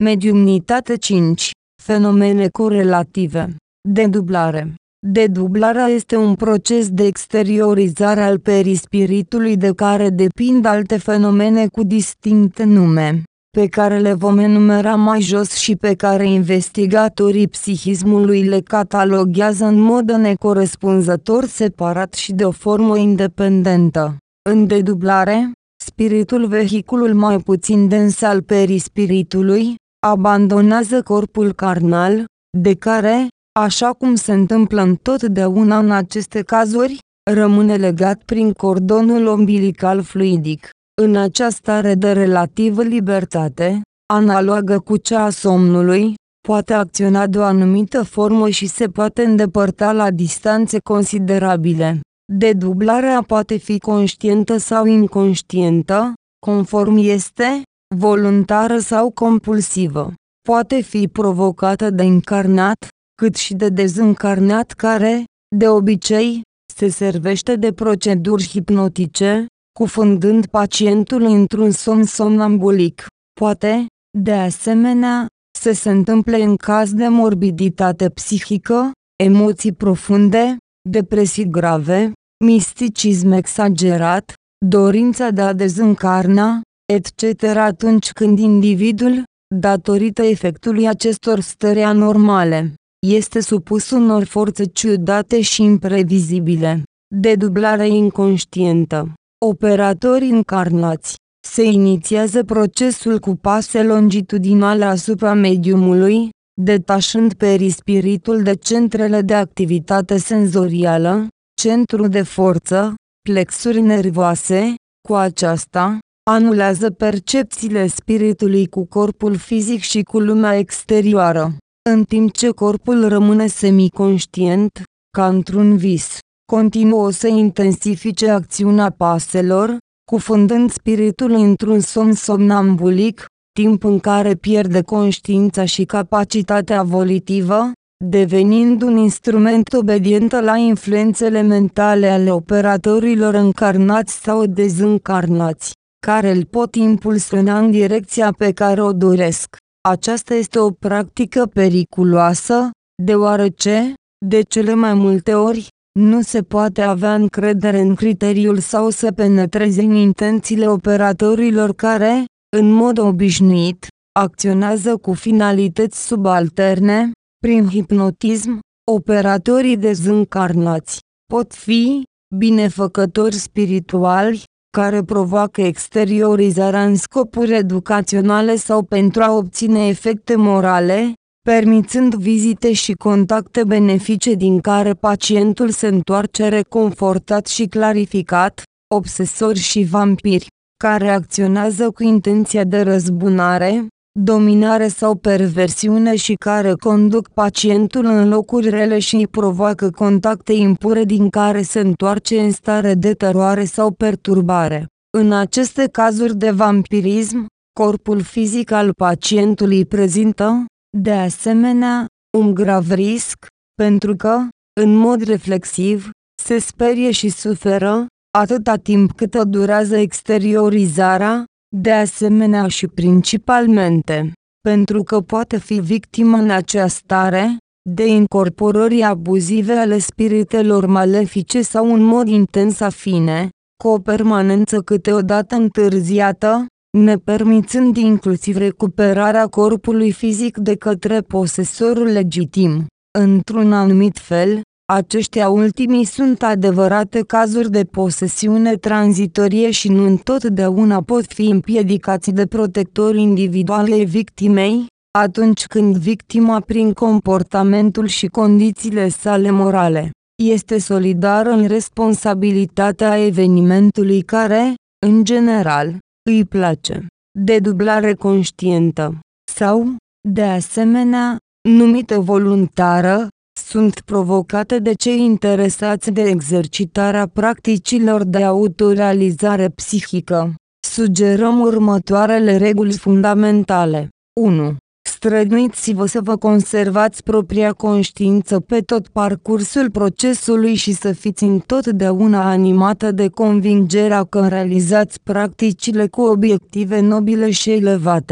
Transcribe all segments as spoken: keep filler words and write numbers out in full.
Mediumnitate cinci. Fenomene corelative. Dedublare. Dedublarea este un proces de exteriorizare al perispiritului de care depind alte fenomene cu distincte nume, pe care le vom enumera mai jos și pe care investigatorii psihismului le cataloghează în mod necorespunzător separat și de o formă independentă. În dedublare, spiritul, vehiculul mai puțin dens al perispiritului, abandonează corpul carnal, de care, așa cum se întâmplă întotdeauna în aceste cazuri, rămâne legat prin cordonul umbilical fluidic. În această stare de relativă libertate, analogă cu cea a somnului, poate acționa de o anumită formă și se poate îndepărta la distanțe considerabile. Dedublarea poate fi conștientă sau inconștientă, conform este, voluntară sau compulsivă. Poate fi provocată de încarnat, cât și de dezîncarnat care, de obicei, se servește de proceduri hipnotice, cufundând pacientul într-un somn somnambulic. Poate, de asemenea, să se întâmple în caz de morbiditate psihică, emoții profunde, depresii grave, misticism exagerat, dorința de a dezîncarna, et cetera atunci când individul, datorită efectului acestor stări anormale, este supus unor forțe ciudate și imprevizibile. Dedublare inconștientă. Operatorii încarnați. Se inițiază procesul cu pase longitudinale asupra mediumului, detașând perispiritul de centrele de activitate senzorială, centru de forță, plexuri nervoase. Cu aceasta, anulează percepțiile spiritului cu corpul fizic și cu lumea exterioară, în timp ce corpul rămâne semiconștient, ca într-un vis. Continuă să intensifice acțiunea paselor, cufundând spiritul într-un somn somnambulic, timp în care pierde conștiința și capacitatea volitivă, devenind un instrument obedient la influențele mentale ale operatorilor încarnați sau dezîncarnați, care îl pot impulsiona în direcția pe care o doresc. Aceasta este o practică periculoasă, deoarece, de cele mai multe ori, nu se poate avea încredere în criteriul sau să penetreze în intențiile operatorilor care, în mod obișnuit, acționează cu finalități subalterne. Prin hipnotism, operatorii dezîncarnați pot fi binefăcători spirituali, care provoacă exteriorizarea în scopuri educaționale sau pentru a obține efecte morale, permițând vizite și contacte benefice din care pacientul se întoarce reconfortat și clarificat, obsesori și vampiri, care acționează cu intenția de răzbunare, dominare sau perversiune și care conduc pacientul în locuri rele și îi provoacă contacte impure din care se întoarce în stare de teroare sau perturbare. În aceste cazuri de vampirism, corpul fizic al pacientului prezintă, de asemenea, un grav risc, pentru că, în mod reflexiv, se sperie și suferă, atâta timp cât durează exteriorizarea, de asemenea și principalmente, pentru că poate fi victimă în acea stare, de incorporări abuzive ale spiritelor malefice sau în mod intens afine, cu o permanență câteodată întârziată, nepermițând inclusiv recuperarea corpului fizic de către posesorul legitim. Într-un anumit fel, aceștia ultimii sunt adevărate cazuri de posesiune tranzitorie și nu întotdeauna pot fi împiedicați de protectori individuali ai victimei, atunci când victima, prin comportamentul și condițiile sale morale, este solidară în responsabilitatea evenimentului care, în general, îi place. Dedublare conștientă sau, de asemenea, numită voluntară, sunt provocate de cei interesați de exercitarea practicilor de autorealizare psihică. Sugerăm următoarele reguli fundamentale. unu. Străduiți-vă să vă conservați propria conștiință pe tot parcursul procesului și să fiți întotdeauna animată de convingerea că realizați practicile cu obiective nobile și elevate.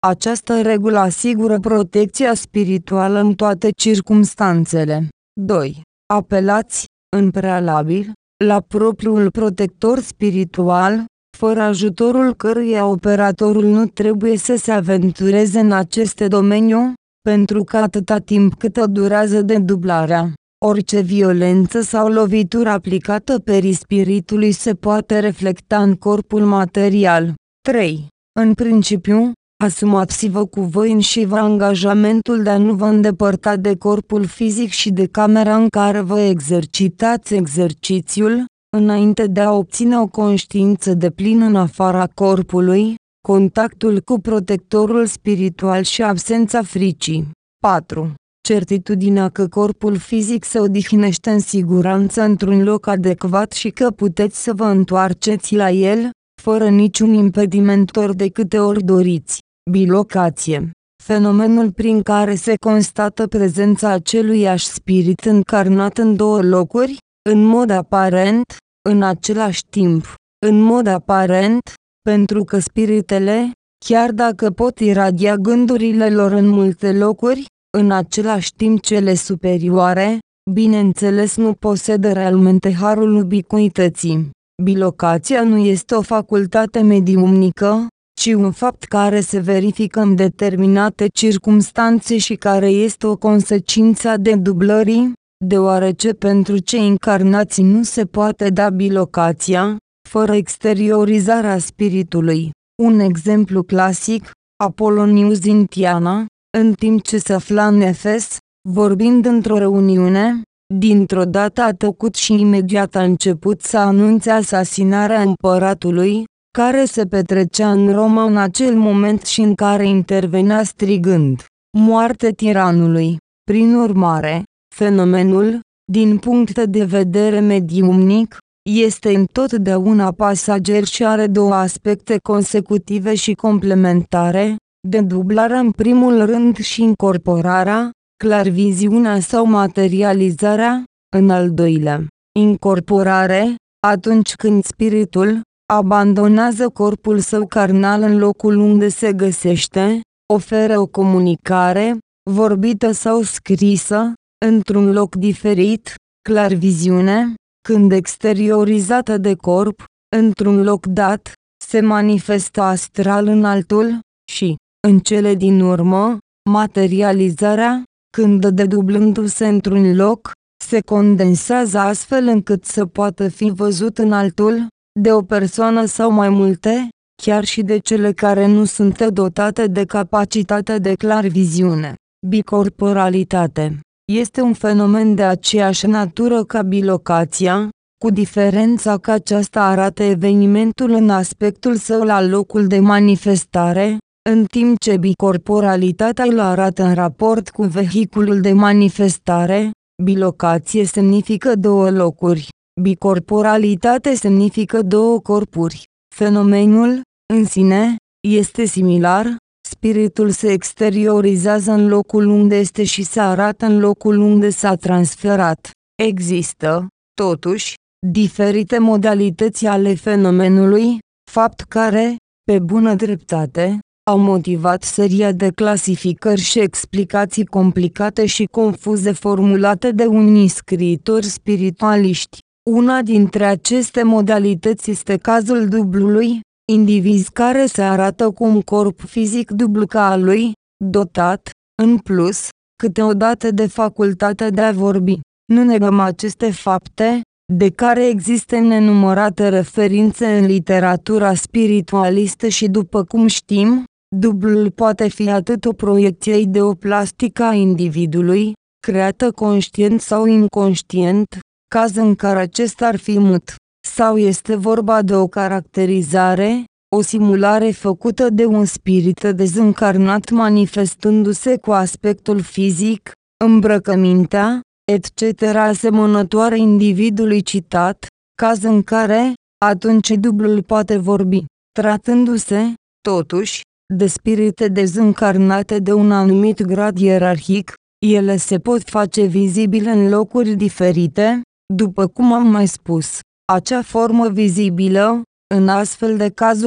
Această regulă asigură protecția spirituală în toate circumstanțele. doi. Apelați, în prealabil, la propriul protector spiritual, fără ajutorul căruia operatorul nu trebuie să se aventureze în aceste domeniu, pentru că atâta timp cât durează dedublarea, orice violență sau lovitură aplicată perispiritului se poate reflecta în corpul material. trei. În principiu, asumați-vă cu voi înșivă angajamentul de a nu vă îndepărta de corpul fizic și de camera în care vă exercitați exercițiul, înainte de a obține o conștiință deplină în afara corpului, contactul cu protectorul spiritual și absența fricii. patru. Certitudinea că corpul fizic se odihnește în siguranță într-un loc adecvat și că puteți să vă întoarceți la el, fără niciun impediment ori de câte ori doriți. Bilocație. Fenomenul prin care se constată prezența aceluiași spirit încarnat în două locuri, în mod aparent, în același timp. În mod aparent, pentru că spiritele, chiar dacă pot iradia gândurile lor în multe locuri, în același timp cele superioare, bineînțeles nu posedă realmente harul ubicuității. Bilocația nu este o facultate mediumnică, ci un fapt care se verifică în determinate circumstanțe și care este o consecință a dedublării, deoarece pentru cei încarnați nu se poate da bilocația, fără exteriorizarea spiritului. Un exemplu clasic, Apolonius din Tiana, în timp ce se afla în Efes, vorbind într-o reuniune, dintr-o dată a tăcut și imediat a început să anunțe asasinarea împăratului, care se petrecea în Roma în acel moment și în care intervenea strigând: "Moarte tiranului!" Prin urmare, fenomenul, din punct de vedere mediumnic, este întotdeauna pasager și are două aspecte consecutive și complementare, dedublarea în primul rând și incorporarea, clarviziunea sau materializarea, în al doilea. Incorporare, atunci când spiritul abandonează corpul său carnal în locul unde se găsește, oferă o comunicare, vorbită sau scrisă, într-un loc diferit, clarviziune, când exteriorizată de corp, într-un loc dat, se manifestă astral în altul, și, în cele din urmă, materializarea, când dedublându-se într-un loc, se condensează astfel încât să poată fi văzut în altul, de o persoană sau mai multe, chiar și de cele care nu sunt dotate de capacitatea de clarviziune. Bicorporalitate. Este un fenomen de aceeași natură ca bilocația, cu diferența că aceasta arată evenimentul în aspectul său la locul de manifestare, în timp ce bicorporalitatea îl arată în raport cu vehiculul de manifestare. Bilocație semnifică două locuri. Bicorporalitate semnifică două corpuri. Fenomenul, în sine, este similar, spiritul se exteriorizează în locul unde este și se arată în locul unde s-a transferat. Există, totuși, diferite modalități ale fenomenului, fapt care, pe bună dreptate, au motivat seria de clasificări și explicații complicate și confuze formulate de unii scriitori spiritualiști. Una dintre aceste modalități este cazul dublului, indiviz care se arată cu un corp fizic dublu ca al lui, dotat, în plus, câteodată de facultatea de a vorbi. Nu negăm aceste fapte, de care există nenumărate referințe în literatura spiritualistă și după cum știm, dublul poate fi atât o proiecție ideoplastică a individului, creată conștient sau inconștient, caz în care acesta ar fi mut, sau este vorba de o caracterizare, o simulare făcută de un spirit dezîncarnat manifestându-se cu aspectul fizic, îmbrăcămintea, et cetera asemănătoare individului citat, caz în care, atunci dublul poate vorbi, tratându-se, totuși, de spirite dezîncarnate de un anumit grad ierarhic, ele se pot face vizibile în locuri diferite, după cum am mai spus. Acea formă vizibilă, în astfel de cazuri,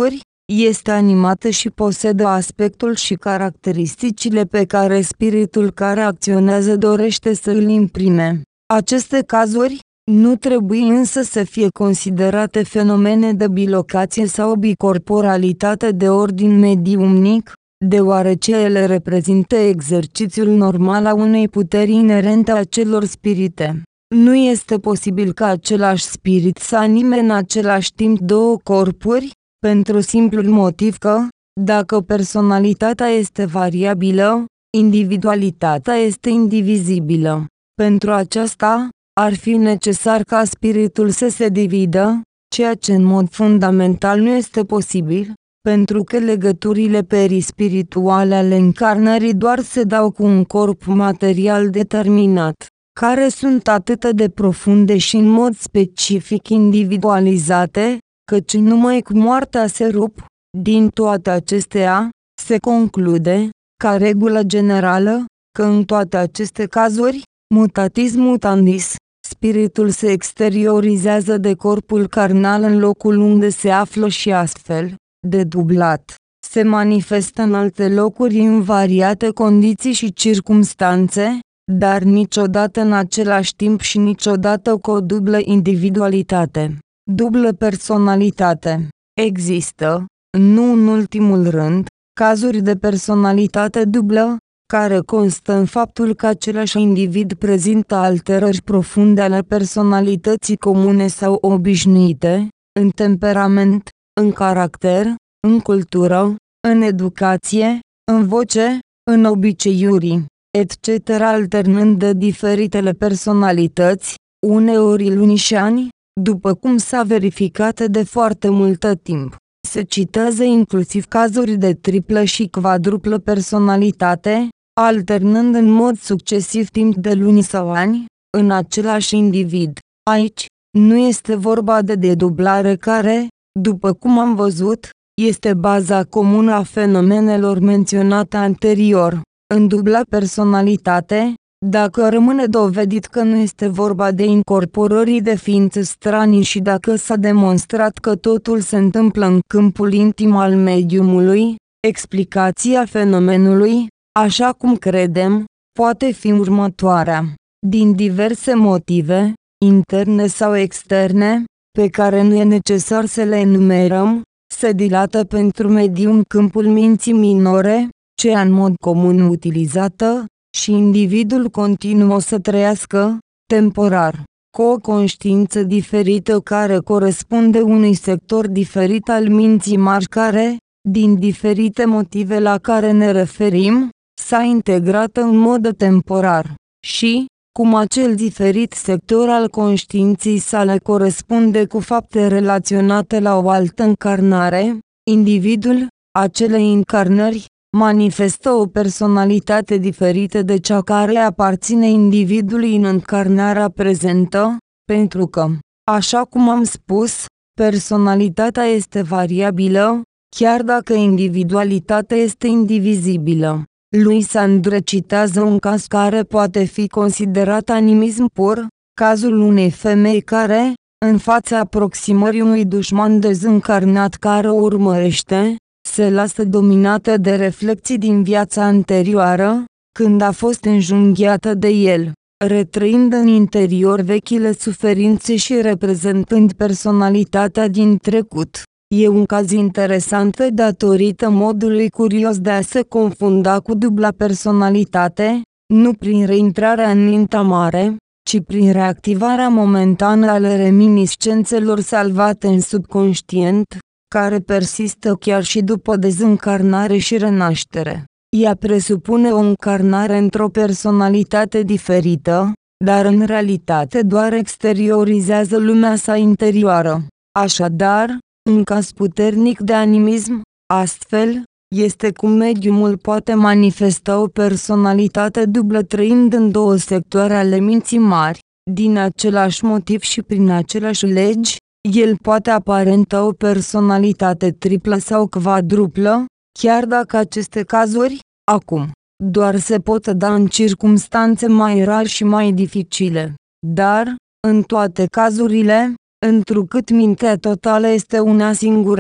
este animată și posedă aspectul și caracteristicile pe care spiritul care acționează dorește să îl imprime. Aceste cazuri nu trebuie însă să fie considerate fenomene de bilocație sau bicorporalitate de ordin mediumnic, deoarece ele reprezintă exercițiul normal a unei puteri inerente a acelor spirite. Nu este posibil ca același spirit să anime în același timp două corpuri, pentru simplul motiv că, dacă personalitatea este variabilă, individualitatea este indivizibilă. Pentru aceasta, ar fi necesar ca spiritul să se dividă, ceea ce în mod fundamental nu este posibil, pentru că legăturile perispirituale ale încarnării doar se dau cu un corp material determinat, care sunt atât de profunde și în mod specific individualizate, căci numai cu moartea se rup. Din toate acestea, se conclude, ca regulă generală, că în toate aceste cazuri, mutatis mutandis, spiritul se exteriorizează de corpul carnal în locul unde se află și astfel, dedublat, se manifestă în alte locuri în variate condiții și circumstanțe, dar niciodată în același timp și niciodată cu o dublă individualitate. Dublă personalitate. Există, nu în ultimul rând, cazuri de personalitate dublă, care constă în faptul că același individ prezintă alterări profunde ale personalității comune sau obișnuite, în temperament, în caracter, în cultură, în educație, în voce, în obiceiuri, et cetera alternând de diferitele personalități, uneori luni și ani, după cum s-a verificat de foarte multă timp. Se citează inclusiv cazuri de triplă și quadruplă personalitate, alternând în mod succesiv timp de luni sau ani, în același individ. Aici, nu este vorba de dedublare care, după cum am văzut, este baza comună a fenomenelor menționate anterior. În dubla personalitate, dacă rămâne dovedit că nu este vorba de incorporări de ființe stranii și dacă s-a demonstrat că totul se întâmplă în câmpul intim al mediumului, explicația fenomenului, așa cum credem, poate fi următoarea. Din diverse motive, interne sau externe, pe care nu e necesar să le enumerăm, se dilată pentru medium câmpul minții minore, cea în mod comun utilizată, și individul continuă să trăiască, temporar, cu o conștiință diferită care corespunde unui sector diferit al minții mari care, din diferite motive la care ne referim, s-a integrat în mod temporar. Și, cum acel diferit sector al conștiinței sale corespunde cu fapte relaționate la o altă încarnare, individul, acelei încarnări, manifestă o personalitate diferită de cea care aparține individului în încarnarea prezentă, pentru că, așa cum am spus, personalitatea este variabilă, chiar dacă individualitatea este indivizibilă. Lui Sandre citează un caz care poate fi considerat animism pur, cazul unei femei care, în fața aproximării unui dușman dezîncarnat care o urmărește, se lasă dominată de reflexii din viața anterioară, când a fost înjunghiată de el, retrăind în interior vechile suferințe și reprezentând personalitatea din trecut. E un caz interesant datorită modului curios de a se confunda cu dubla personalitate, nu prin reintrarea în mintea mare, ci prin reactivarea momentană ale reminiscențelor salvate în subconștient, care persistă chiar și după dezîncarnare și renaștere. Ea presupune o încarnare într-o personalitate diferită, dar în realitate doar exteriorizează lumea sa interioară. Așadar, un caz puternic de animism, astfel, este cum mediumul poate manifesta o personalitate dublă trăind în două sectoare ale minții mari, din același motiv și prin aceleași legi, el poate aparenta o personalitate triplă sau quadruplă, chiar dacă aceste cazuri, acum, doar se pot da în circumstanțe mai rari și mai dificile. Dar, în toate cazurile, întrucât mintea totală este una singură,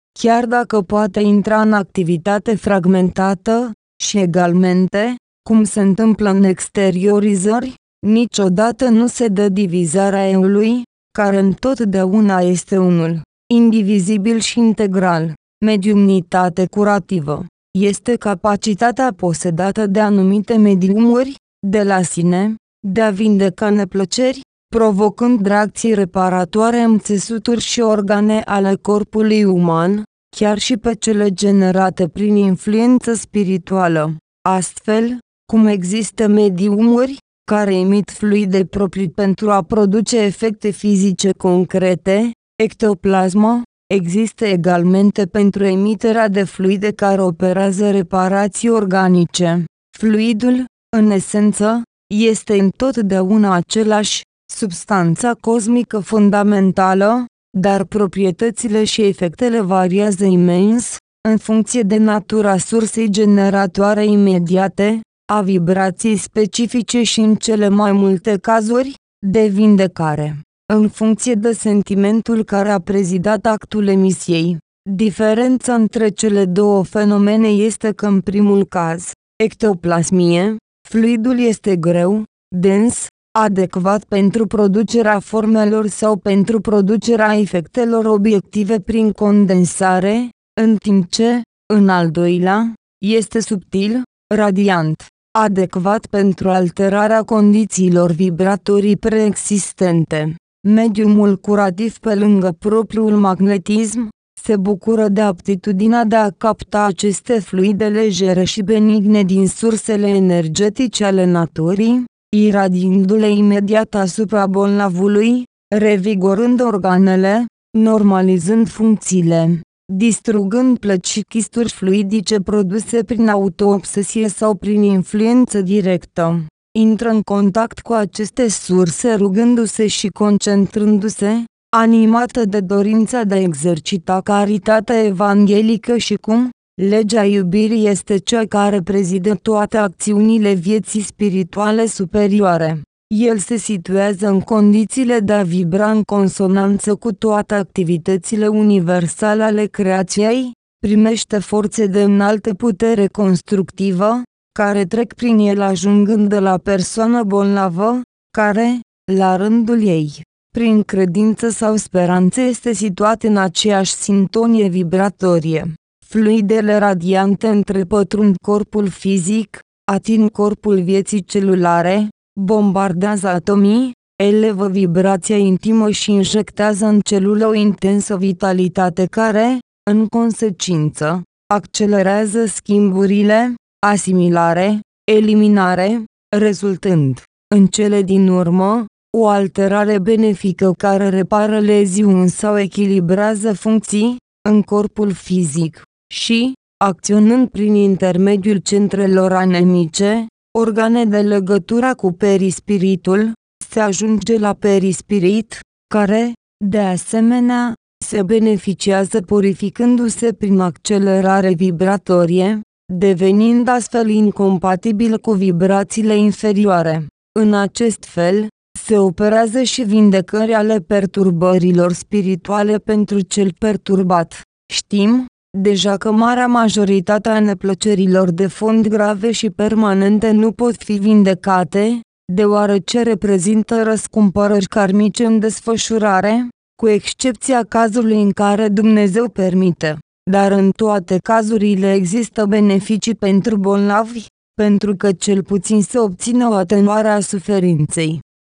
chiar dacă poate intra în activitate fragmentată, și egalmente, cum se întâmplă în exteriorizări, niciodată nu se dă divizarea eului, care întotdeauna este unul, indivizibil și integral. Mediumnitate curativă este capacitatea posedată de anumite mediumuri, de la sine, de a vindeca neplăceri, provocând reacții reparatoare în țesuturi și organe ale corpului uman, chiar și pe cele generate prin influență spirituală. Astfel, cum există mediumuri care emit fluide proprii pentru a produce efecte fizice concrete, ectoplasmă, există egalmente pentru emiterea de fluide care operează reparații organice. Fluidul, în esență, este întotdeauna același, substanța cosmică fundamentală, dar proprietățile și efectele variază imens, în funcție de natura sursei generatoare imediate, a vibrației specifice și în cele mai multe cazuri, de vindecare, în funcție de sentimentul care a prezidat actul emisiei. Diferența între cele două fenomene este că în primul caz, ectoplasmie, fluidul este greu, dens, adecvat pentru producerea formelor sau pentru producerea efectelor obiective prin condensare, în timp ce, în al doilea, este subtil, radiant, adecvat pentru alterarea condițiilor vibratorii preexistente. Mediumul curativ, pe lângă propriul magnetism, se bucură de aptitudinea de a capta aceste fluide legere și benigne din sursele energetice ale naturii, iradiindu-le imediat asupra bolnavului, revigorând organele, normalizând funcțiile, distrugând plăci și chisturi fluidice produse prin autoobsesie sau prin influență directă. Intră în contact cu aceste surse rugându-se și concentrându-se, animată de dorința de a exercita caritatea evanghelică și cum legea iubirii este cea care prezidă toate acțiunile vieții spirituale superioare. El se situează în condițiile de a vibra în consonanță cu toate activitățile universale ale creației, primește forțe de înaltă putere constructivă, care trec prin el ajungând de la persoană bolnavă, care, la rândul ei, prin credință sau speranță este situat în aceeași sintonie vibratorie. Fluidele radiante întrepătrund corpul fizic, ating corpul vieții celulare, bombardează atomii, elevă vibrația intimă și injectează în celulă o intensă vitalitate care, în consecință, accelerează schimburile, asimilare, eliminare, rezultând, în cele din urmă, o alterare benefică care repară leziuni sau echilibrează funcții, în corpul fizic, și, acționând prin intermediul centrelor anemice, organe de legătură cu perispiritul, se ajunge la perispirit, care, de asemenea, se beneficiază purificându-se prin accelerare vibratorie, devenind astfel incompatibil cu vibrațiile inferioare. În acest fel, se operează și vindecări ale perturbărilor spirituale pentru cel perturbat. Știm, deja că marea majoritate a neplăcerilor de fond grave și permanente nu pot fi vindecate, deoarece reprezintă răscumpărări karmice în desfășurare, cu excepția cazului în care Dumnezeu permite. Dar în toate cazurile există beneficii pentru bolnavi, pentru că cel puțin se obține o atenuare a suferinței.